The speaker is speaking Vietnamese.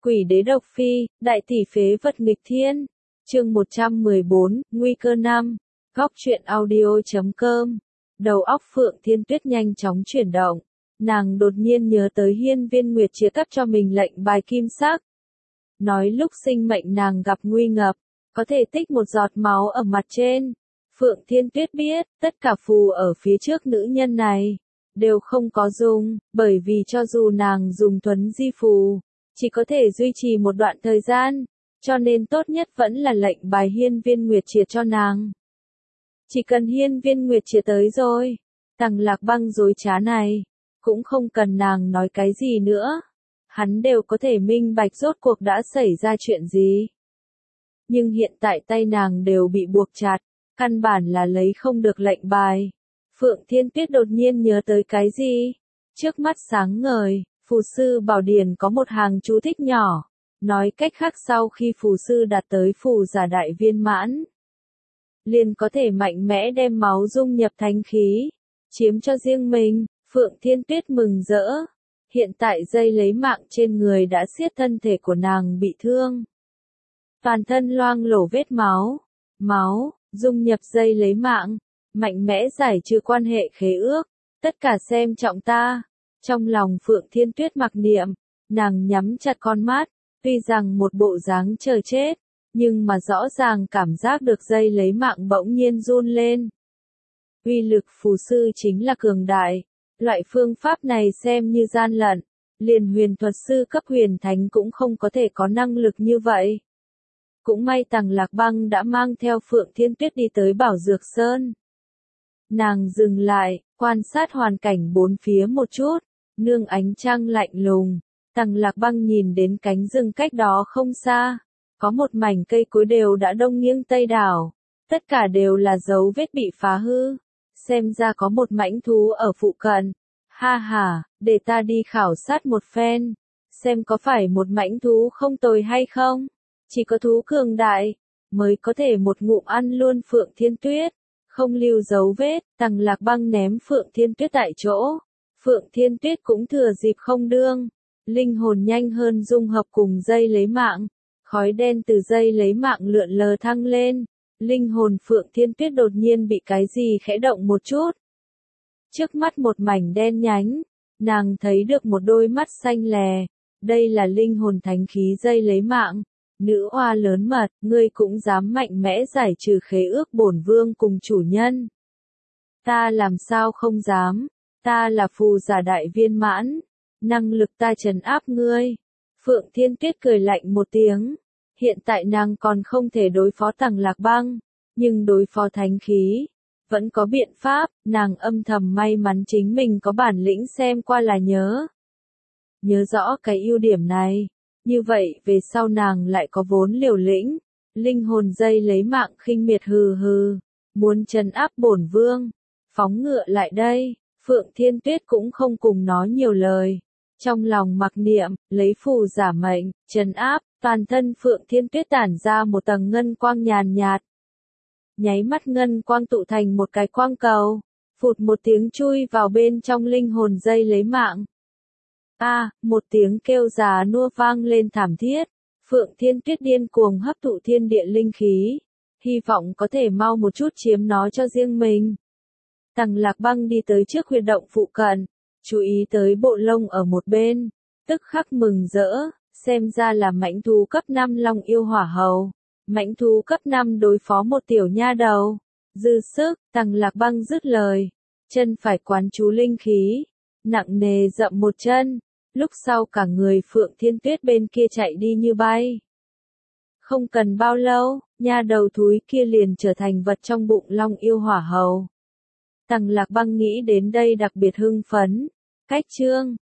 Quỷ đế độc phi, đại tỷ phế vật nghịch thiên. Chương 114, nguy cơ 5. Góc truyện audio.com. Đầu óc Phượng Thiên Tuyết nhanh chóng chuyển động. Nàng đột nhiên nhớ tới Hiên Viên Nguyệt chia cắt cho mình lệnh bài kim sắc. Nói lúc sinh mệnh nàng gặp nguy ngập, có thể tích một giọt máu ở mặt trên. Phượng Thiên Tuyết biết, tất cả phù ở phía trước nữ nhân này đều không có dùng, bởi vì cho dù nàng dùng thuấn di phù, chỉ có thể duy trì một đoạn thời gian, cho nên tốt nhất vẫn là lệnh bài Hiên Viên Nguyệt chia cho nàng. Chỉ cần Hiên Viên Nguyệt chia tới rồi, Tằng Lạc Băng dối trá này, cũng không cần nàng nói cái gì nữa, hắn đều có thể minh bạch rốt cuộc đã xảy ra chuyện gì. Nhưng hiện tại tay nàng đều bị buộc chặt, căn bản là lấy không được lệnh bài. Phượng Thiên Tuyết đột nhiên nhớ tới cái gì? Trước mắt sáng ngời, phù sư Bảo Điển có một hàng chú thích nhỏ, nói cách khác sau khi phù sư đạt tới phù giả đại viên mãn, liền có thể mạnh mẽ đem máu dung nhập thánh khí, chiếm cho riêng mình. Phượng Thiên Tuyết mừng rỡ. Hiện tại dây lấy mạng trên người đã siết thân thể của nàng bị thương. Toàn thân loang lổ vết máu. Máu, dung nhập dây lấy mạng, mạnh mẽ giải trừ quan hệ khế ước. Tất cả xem trọng ta. Trong lòng Phượng Thiên Tuyết mặc niệm, nàng nhắm chặt con mắt, tuy rằng một bộ dáng chờ chết, nhưng mà rõ ràng cảm giác được dây lấy mạng bỗng nhiên run lên. Uy lực phù sư chính là cường đại. Loại phương pháp này xem như gian lận, liền huyền thuật sư cấp huyền thánh cũng không có thể có năng lực như vậy. Cũng may Tằng Lạc Băng đã mang theo Phượng Thiên Tuyết đi tới Bảo Dược Sơn. Nàng dừng lại, quan sát hoàn cảnh bốn phía một chút, nương ánh trăng lạnh lùng, Tằng Lạc Băng nhìn đến cánh rừng cách đó không xa, có một mảnh cây cối đều đã đông nghiêng tây đảo, tất cả đều là dấu vết bị phá hư. Xem ra có một mãnh thú ở phụ cận. Ha ha, để ta đi khảo sát một phen, xem có phải một mãnh thú không tồi hay không. Chỉ có thú cường đại mới có thể một ngụm ăn luôn Phượng Thiên Tuyết, không lưu dấu vết. Tằng Lạc Băng ném Phượng Thiên Tuyết tại chỗ. Phượng Thiên Tuyết cũng thừa dịp không đương, linh hồn nhanh hơn dung hợp cùng dây lấy mạng, khói đen từ dây lấy mạng lượn lờ thăng lên. Linh hồn Phượng Thiên Tuyết đột nhiên bị cái gì khẽ động một chút. Trước mắt một mảnh đen nhánh, nàng thấy được một đôi mắt xanh lè. Đây là linh hồn thánh khí dây lấy mạng. Nữ oa lớn mật, ngươi cũng dám mạnh mẽ giải trừ khế ước bổn vương cùng chủ nhân. Ta làm sao không dám, ta là phù giả đại viên mãn, năng lực ta trấn áp ngươi. Phượng Thiên Tuyết cười lạnh một tiếng. Hiện tại nàng còn không thể đối phó Tằng Lạc Băng, nhưng đối phó thánh khí, vẫn có biện pháp. Nàng âm thầm may mắn chính mình có bản lĩnh xem qua là nhớ. Nhớ rõ cái ưu điểm này, như vậy về sau nàng lại có vốn liều lĩnh. Linh hồn dây lấy mạng khinh miệt hừ hừ, muốn trấn áp bổn vương, phóng ngựa lại đây. Phượng Thiên Tuyết cũng không cùng nói nhiều lời, trong lòng mặc niệm, lấy phù giả mệnh, trấn áp. Toàn thân Phượng Thiên Tuyết tản ra một tầng ngân quang nhàn nhạt. Nháy mắt ngân quang tụ thành một cái quang cầu, phụt một tiếng chui vào bên trong linh hồn dây lấy mạng. Một tiếng kêu già nua vang lên thảm thiết. Phượng Thiên Tuyết điên cuồng hấp thụ thiên địa linh khí, hy vọng có thể mau một chút chiếm nó cho riêng mình. Tằng Lạc Băng đi tới trước huyệt động phụ cận, chú ý tới bộ lông ở một bên, tức khắc mừng rỡ. Xem ra là mãnh thú cấp 5 Long Yêu Hỏa Hầu. Mãnh thú cấp 5 đối phó một tiểu nha đầu. Dư sức, Tằng Lạc Băng dứt lời. Chân phải quán chú linh khí, nặng nề dậm một chân. Lúc sau cả người Phượng Thiên Tuyết bên kia chạy đi như bay. Không cần bao lâu, nha đầu thúi kia liền trở thành vật trong bụng Long Yêu Hỏa Hầu. Tằng Lạc Băng nghĩ đến đây đặc biệt hưng phấn. Cách chương